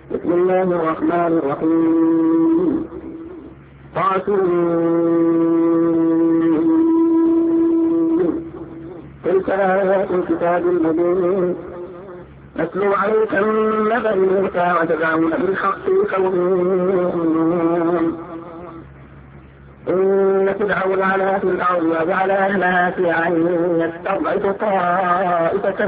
بسم الله الرحمن الرحيم. تلك آيات الكتاب المبين نتلو عليك من نبأ موسى وتدعون بالحق قوم يؤمنون. إن فرعون علا في الأرض وجعل أهلها شيعا يستضعف طائفة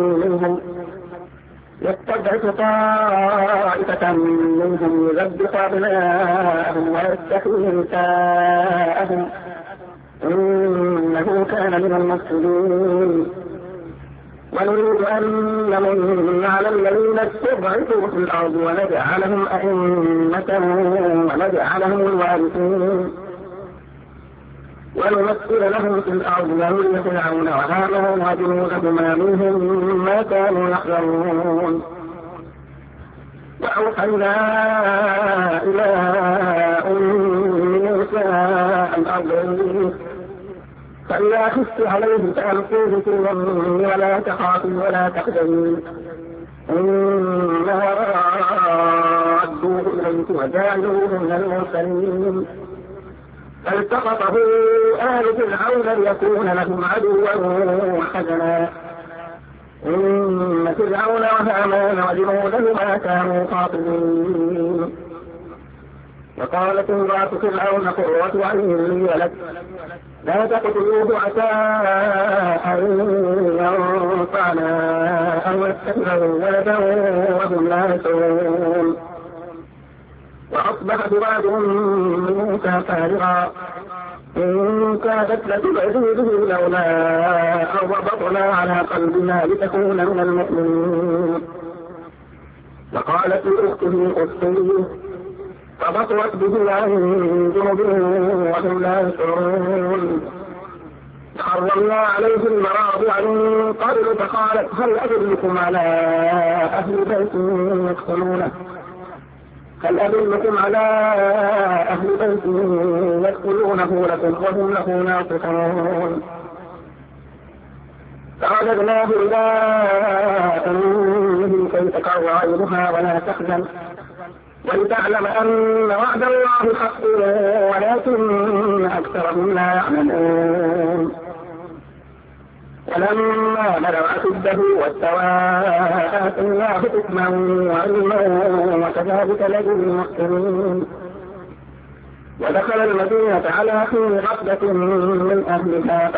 منهم يذبح أبناءهم ويستحيي نساءهم إنه كان من المفسدين. ونريد أن نمن على الذين استضعفوا في الأرض ونجعلهم أئمة ونجعلهم الوارثين ونمثل لهم في الأرض ونري فرعون وهامان وجنودهما منهم ما كانوا يحذرون. وأوحينا إلى موسى أن أرضعيه فإذا خفت عليه فألقيه في اليم ولا تخافي ولا تحزني إنا رادوه إليك وجعلوه من المرسلين. فالتقطه آل فرعون ليكون لهم عدوا وحزنا إن فرعون وهامان وجنودهما كانوا خاطئين. وقالت امرأة فرعون قرة عين لي ولك لا تقتلوه عسى أن ينفعنا أو يتخذه ولدا وهم لا يشعرون. وأصبح فؤاد موسى فارغا إن كادت لتبدي به لولا أن ربطنا على قلبها لتكون من المؤمنين. وقالت لأخته قتليه فبصرت به عن جنب وهم لا يشعرون. حرمنا عليه المراضع من قبل فقالت هل أدلكم على أهل بيت يدخلونه لكم وهم له ناصحون. فرددناه إلى أمه كي تقر عينها ولا تحزن ولتعلم أن وعد الله حق ولكن أكثرهم لا يعلمون. ولما بلغ أشده واستوى آتيناه حكما وعلما وكذلك نجزي المحسنين. ودخل المدينة على حين غفلة من أهلها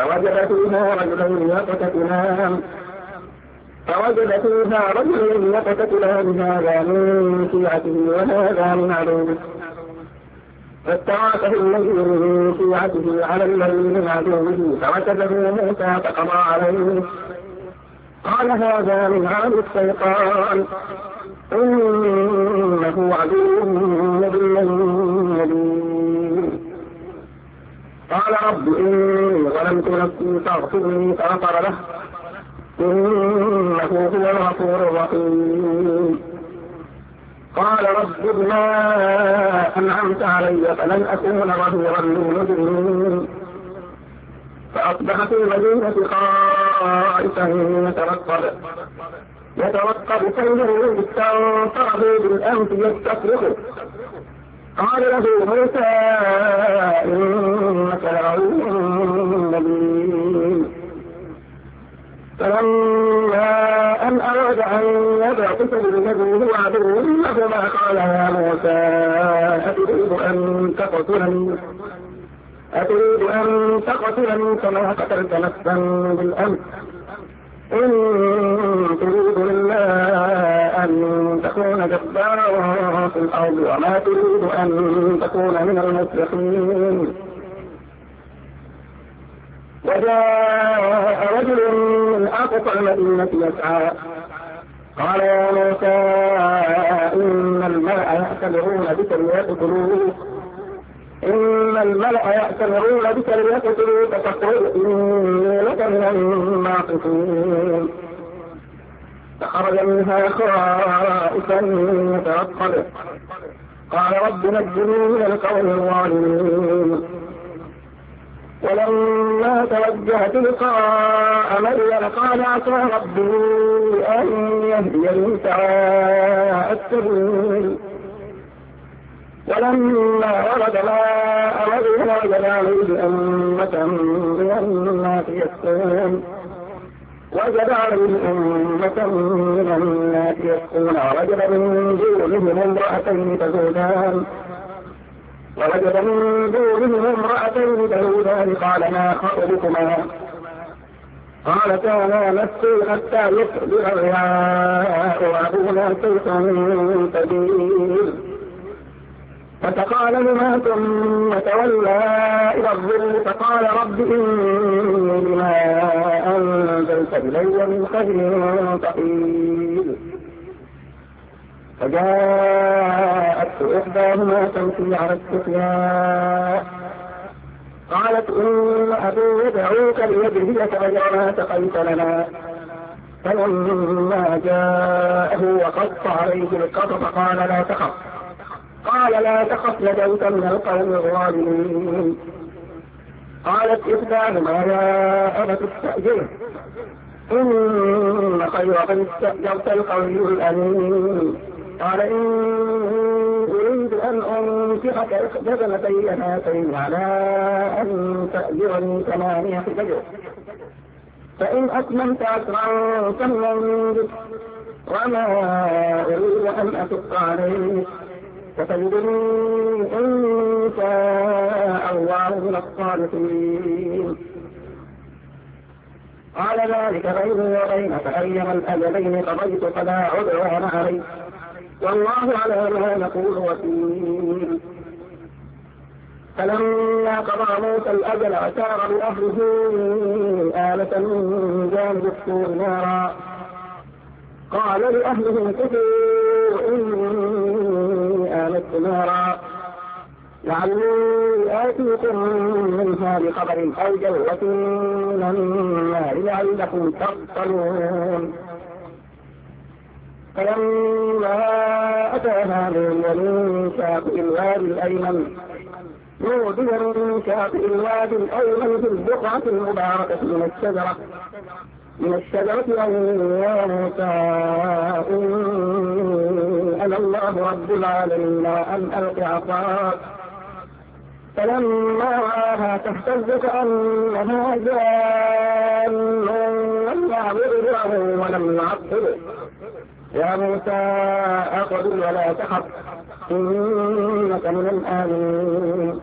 فوجد فيها رجلين يقتتلان هذا من شيعته وهذا من عدوه فاستغاثه الذي من شيعته على الذي من عدوه فوكزه موسى فقضى عليه قال هذا من عمل الشيطان إنه عدو مبين. قال رب إني ظلمت نفسي فاغفر فغفر له إنه هو الغفور الرحيم. قال رب بما أنعمت علي فلن أكون ظهيرا للمجرمين. فأصبح في المدينة خائفا يترقب كيده استنصره بالأمس يستصرخه قال له موسى إنك لعدو مبين. فلما أن أراد أن يبعث بالذي هو عدو لهما قال يا موسى أتريد أن تقتلني كما قتلت نفسا بالأمس إن تريد إلا أن تكون جبارا في الأرض وما تريد أن تكون من المصلحين. وجاء رجل من أقصى المدينة يسعى قال يا موسى إن الملأ يأتمرون بك ليقتلوك فاخرج إني لك من الناصحين. فخرج منها خائفا يترقب قال رب نجني من القوم الظالمين. ولما توجه تلقاء مدين قال عسى ربي أن يهديني سواء السبيل. ولما ورد ماء مدين وجد عليه أمة من الناس يسقون ووجد من دونهم امرأتين تذودان قال ما خطبكما قالتا لا نسقي حتى يصدر الرعاء وأبونا شيخ كبير فسقى لهما ثم تولى إلى الظل فقال رب إني بما أنزلت إلي من خير فقير. فجاءت إحداهما تمشي على استحياء قالت إن أبي يدعوك ليجزيك أجر ما سقيت لنا. فلما جاءه وقص عليه القصص قال لا تخف نجوت من القوم الظالمين. قالت إحداهما يا أبت استأجره إن خير من استأجرت القوي الأمين. قال إني أريد أن أنكحك إحدى ابنتي هاتين على أن تأجرني 8 حجج فإن أتممت 10 فمن بك وما أريد أن أشق عليك فتجدني إن شاء الله من الصالحين. قال ذلك بيني وبينك أيما الأجلين قضيت فلا عدوان علي والله على ما نقول وكيل. فلما قضى موسى الأجل وسار بأهله آلة من جانب الطور نارا قال لأهلهم كفوا إني آلت نارا لعلي آتيكم منها بخبر أو جوة من النار لعلكم تصطلون. فلما أتاها من شاطئ الوادي الأيمن نودي من شاطئ الوادي الأيمن في البقعة المباركة من الشجرة أن يا موسى إني أنا الله رب العالمين وأن ألق عصاك. فلما رآها تهتز كأنها جان لم يعبره ولم يعقله يا موسى أقبل ولا تخف إنك من الآمنين.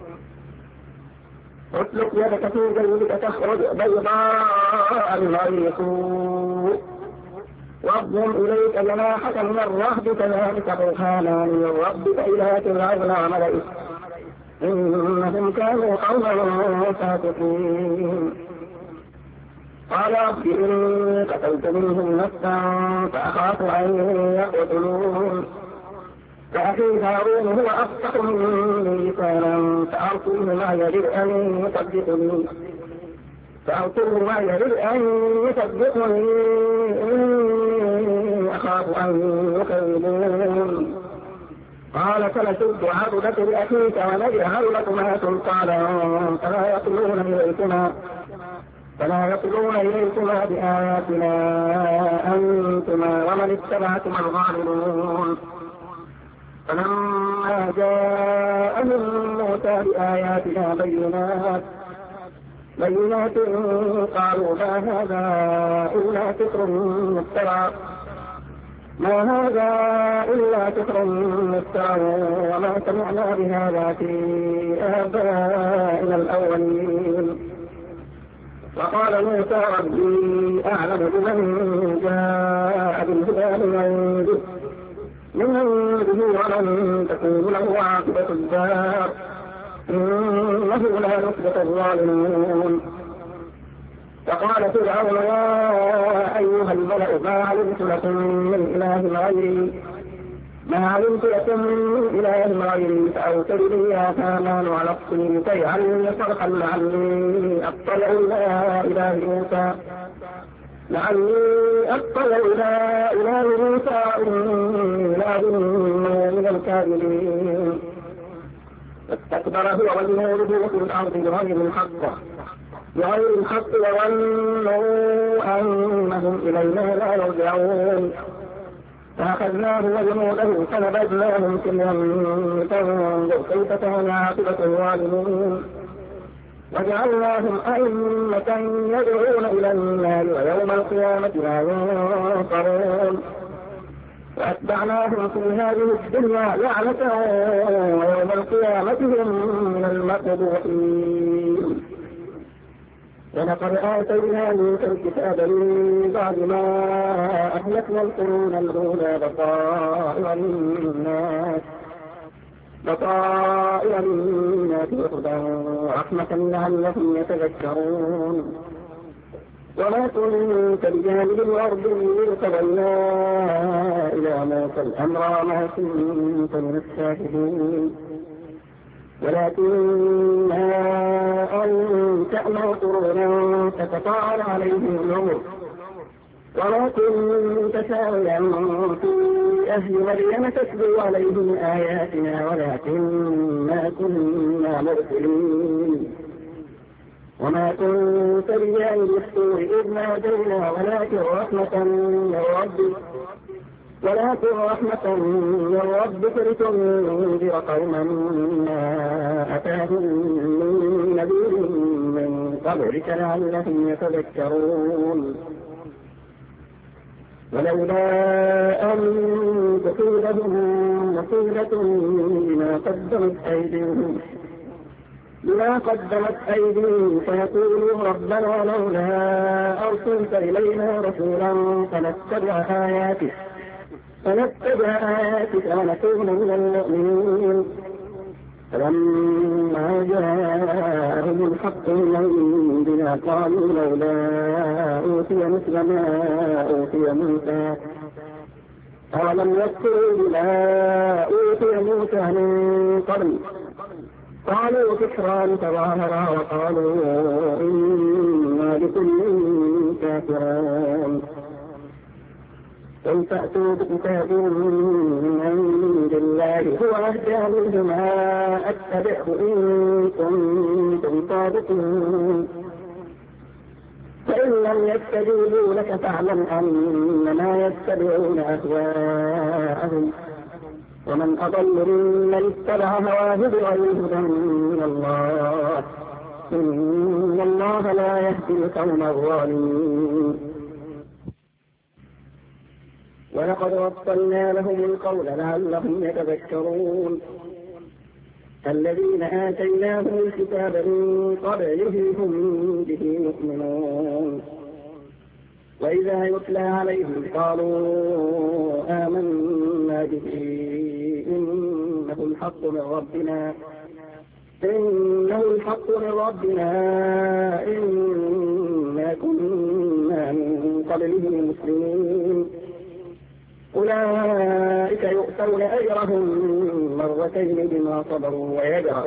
اسلك يدك في جيبك تخرج بيضاء من غير سوء واضم إليك جناحك من الرهب كذلك برهانان من ربك إلى فرعون وملئه إنهم كانوا قوما فاسقين. قال رب إني قتلت منهم نفسا فأخاف أن يقتلون فأخي هارون هو أفصح مني لسانا فأرسله معي يرد أن يصدقني إني أخاف أن يكذبون. قال سنشد عضدك لأخيك ونجعل لكما سلطانا فلا يصلون إليكما بآياتنا أنتما ومن اتبعكما الغالبون. فلما جاءهم موسى بآياتنا بينات قالوا ما هذا إلا سحر مفترى وما سمعنا بهذا في آبائنا الأولين. وقال موسى ربي أعلم بمن جاء بالهدى من عنده ومن تكون له عاقبة الدار إنه لا يفلح الظالمون. فقال فرعون يا أيها الملأ ما علمت لكم من إله غيري فأوتر لي يا هامان على الطين فاجعلني صرحا لعلي أطلع إلى إله موسى إني لأظنه من الكاذبين. فاستكبر هو وجنوده في الأرض بغير الحق وظنوا أنهم إلينا لا يرجعون فأخذناه وجنوده فنبذناهم في اليم فانظر كيف كان عاقبة الظالمين وجعلناهم أئمة يدعون إلى النار ويوم القيامة لا ينصرون وأتبعناهم في هذه الدنيا لعنة ويوم القيامة هم من المقبوحين ولقد آتينا موسى الكتاب من بعد ما أهلكنا القرون الأولى بصائر للناس وهدى ورحمة لعلهم يتذكرون وما كنت بجانب الأرض إذ قضينا إلى موسى الأمر وما كنت من الشاهدين ولكننا أنشأنا قرونا فتطاول عليهم العمر وما كنت ساويا في أهل مدين تتلو عليهم آياتنا ولكننا كنا مرسلين وما كنت بجانب الطور إذ نادينا ولكن رحمة من ربك لتنذر قوما ما أتاهم من نذير من قبلك لعلهم يتذكرون ولولا أن تصيبهم مصيبة بما قدمت أيديهم فيقولوا ربنا لولا أرسلت إلينا رسولا فنتبع آياتك ونكون من المؤمنين فلما جاءهم الحق من عندنا قالوا لولا أوتي مثل ما أوتي موسى أولم يكفروا بما أوتي موسى من قبل قالوا سحران تظاهرا وقالوا إنا بكل كافرون قل فأتوا بكتاب من عند الله هو أهدى منهما أتبعه إن كنتم صادقين فإن لم يستجيبوا لك فاعلم أنما يتبعون أهواءهم ومن أضل ممن اتبع هواه بغير هدى من الله إن الله لا يهدي القوم الظالمين ولقد وصلنا لهم القول لعلهم يتذكرون الذين آتيناهم الكتاب من قبله هم به يؤمنون وإذا يتلى عليهم قالوا آمنا به إنه الحق من ربنا إنا كنا من قبله مسلمين أولئك يؤتون أجرهم مرتين بما صبروا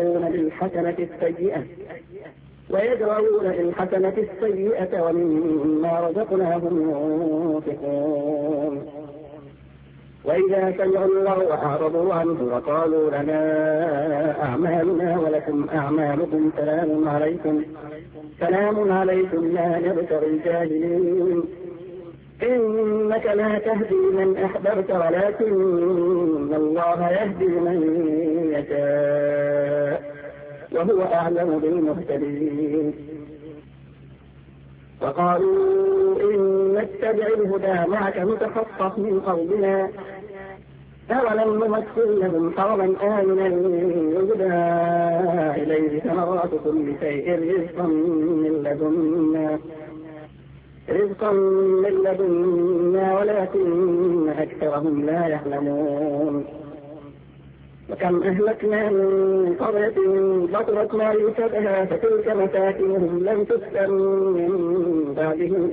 ويدرؤون بالحسنة السيئة ومما رزقناهم ينفقون وإذا سمعوا اللغو أعرضوا عنه وقالوا لنا أعمالنا ولكم أعمالكم سلام عليكم لا نبتغي الجاهلين إنك لا تهدي من أحببت ولكن الله يهدي من يشاء وهو أعلم بالمهتدين وقالوا إن نتبع الهدى معك نتخطف من أرضنا أولم نمثل لهم حرما آمنا يهدى إليه ثمرات كل شيء رزقا من لدنا ولكن أكثرهم لا يعلمون وكم أهلكنا من قرية بطرت معيشتها فتلك مساكنهم لم تسكن من بعدهم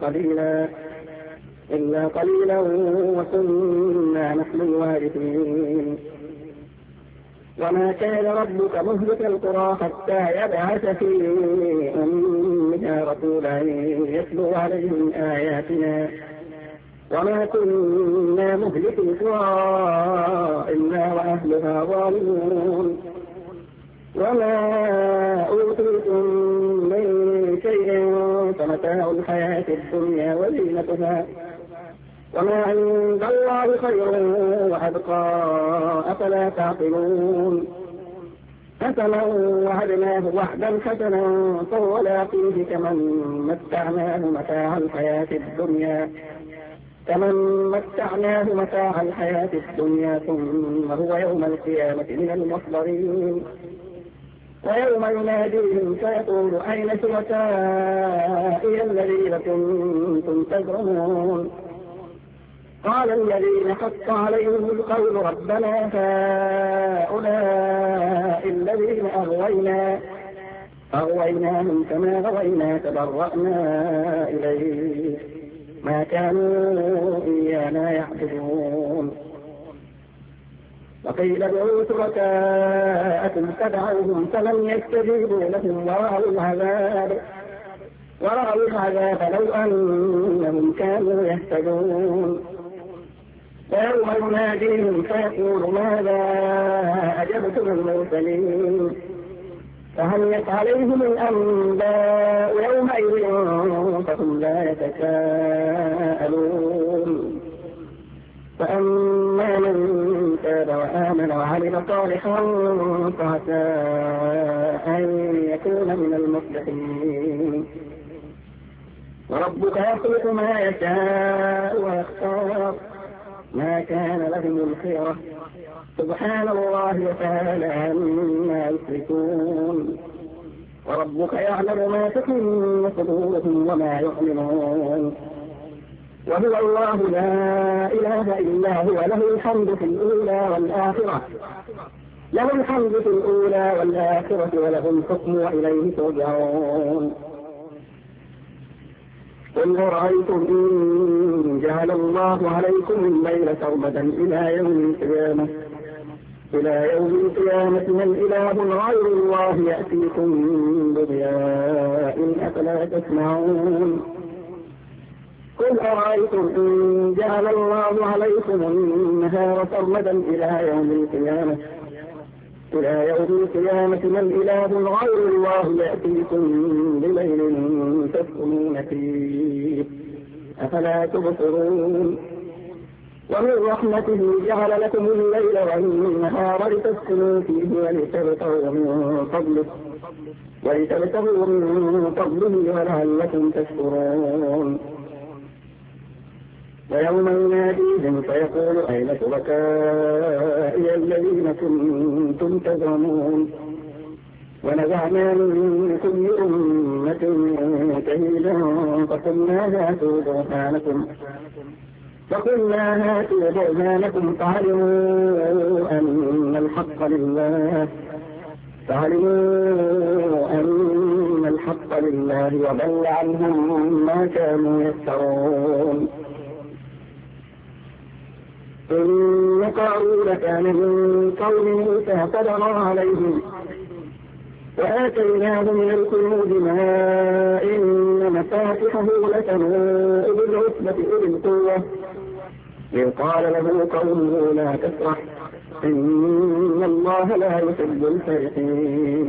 إلا قليلا وكنا نحن الوارثين وما كان ربك مهلك القرى حتى يبعث في أمها رسولا يتلو عليهم آياتنا وما كنا مهلك القرى إلا وأهلها ظالمون الحياة الدنيا وزينتها وما عند الله خير وأبقى أفلا تعقلون أفمن وعدناه وعدا حسنا فهو لاقيه كمن متعناه متاع الحياة الدنيا ثم هو يوم القيامة من المحضرين ويوم يناديهم فيقول أين شركائي الذين كنتم تزعمون قال الذين حق عليهم القول ربنا هؤلاء الذين أغويناهم كما غوينا تبرأنا إليه ما كانوا إيانا يعبدون وقيل ادعوا شركاءكم فدعوهم فلم يستجيبوا لهم ورأوا العذاب لو أنهم كانوا يهتدون ويوم يناديهم فيقول ماذا أجبتم المرسلين فهمت عليهم الأنباء يومئذ فهم لا يتساءلون فأما من تاب وآمن وعمل صالحا فعسى أن يكون من المفلحين وربك يخلق ما يشاء ويختار ما كان لهم الخيرة سبحان الله وتعالى عما يشركون وربك يعلم ما تكن صدورهم وما يعلنون وهو الله لا إله إلا هو له الحمد في الأولى والآخرة وله الحكم وإليه ترجعون قل أرأيتم إن جعل الله عليكم الليل سرمدا إلى يوم القيامة من إله غير الله يأتيكم بضياء أفلا تسمعون قل أرأيتم إن جعل الله عليكم النهار سرمدا إلى يوم القيامة من إله غير الله يأتيكم بليل تسكنون فيه أفلا تبصرون ومن رحمته جعل لكم الليل والنهار لتسكنوا فيه ولتبتغوا من فضله ولعلكم تشكرون ويوم يناديهم فيقول أين شركائي الذين كنتم تزعمون ونزعنا من كل أمة شهيدا فقلنا هاتوا برهانكم فعلموا أن الحق لله وضل عنهم ما كانوا يفترون إن قارون كان من قوم موسى فبغى عليهم وآتيناه من الكنوز ما إن مفاتحه لتنوء بالعصبة أولي القوة إذ قال له قومه لا تفرح إن الله لا يحب الفرحين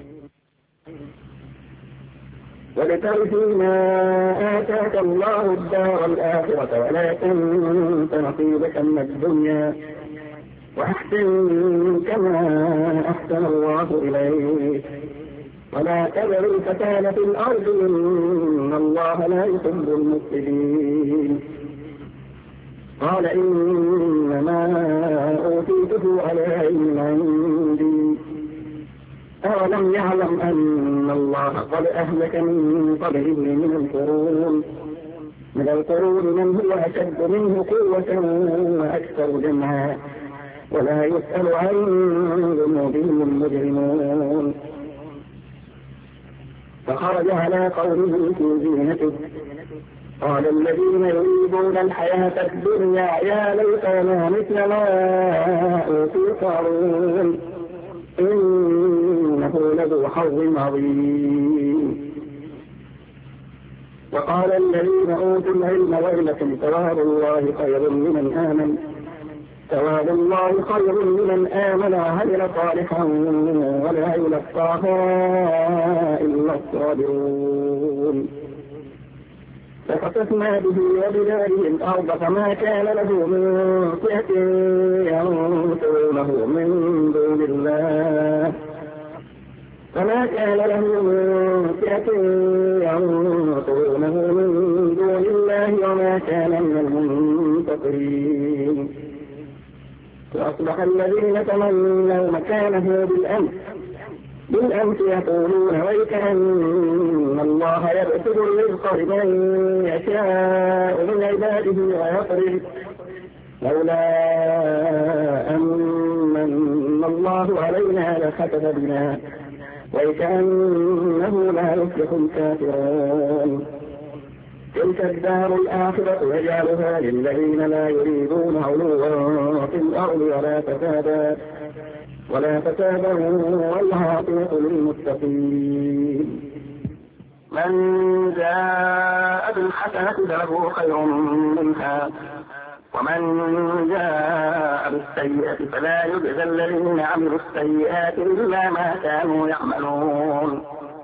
وابتغ فيما آتاك الله الدار الآخرة ولا تنس نصيبك من الدنيا وأحسن كما أحسن الله إليك ولا تبغ الفساد في الأرض إن الله لا يحب المفسدين قال إنما أوتيته على علم عندي أولم يعلم أن الله قد أهلك من قبله من القرون من هو أشد منه قوة وأكثر جمعا ولا يسأل عن ذنوبهم المجرمون فخرج على قومه في زينته قال الذين يريدون الحياة الدنيا يا ليتنا مثل ما أوتي قارون إنه لذو حظ عظيم وقال الذين أوتوا العلم ويلكم ثواب الله خير لمن آمن وعمل صالحا ولا يلقاها إلا الصابرون فخسفنا به وبداره الأرض فما كان له من فئة ينصرونه من دون الله وما كان من المنتصرين. فأصبح الذين تمنوا مكانه بالأمس يقولون ويكأن الله يبسط الرزق لمن يشاء من عباده ويقدر لولا أمن الله علينا لخسف بنا ويكأنه لا يفلح الكافرون. تلك الدار الآخرة يجعلها للذين لا يريدون علوا في الأرض ولا فسادا والعاقبة للمتقين. من جاء بالحسنة فله خير منها ومن جاء بالسيئة فلا يجزى الذين عملوا السيئات إلا ما كانوا يعملون.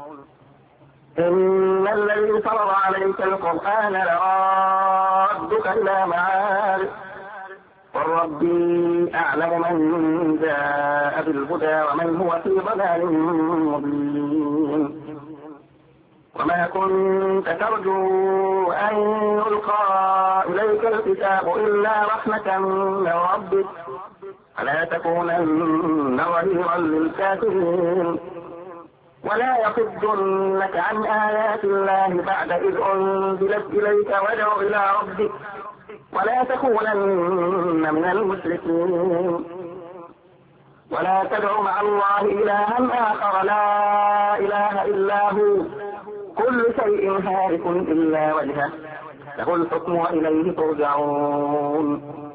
إن الذي فرض عليك القرآن لرادك إلى معاد قل ربي أعلم من جاء بالهدى ومن هو في ضلال مبين. وما كنت ترجو أن يلقى إليك الكتاب إلا رحمة من ربك فلا تكونن ظهيرا للكافرين ولا يصدنك عن آيات الله بعد إذ أنزلت إليك وادع إلى ربك ولا تكونن من المشركين. ولا تدع مع الله إلها آخر لا إله إلا هو كل شيء هالك إلا وجهه له الحكم وإليه ترجعون.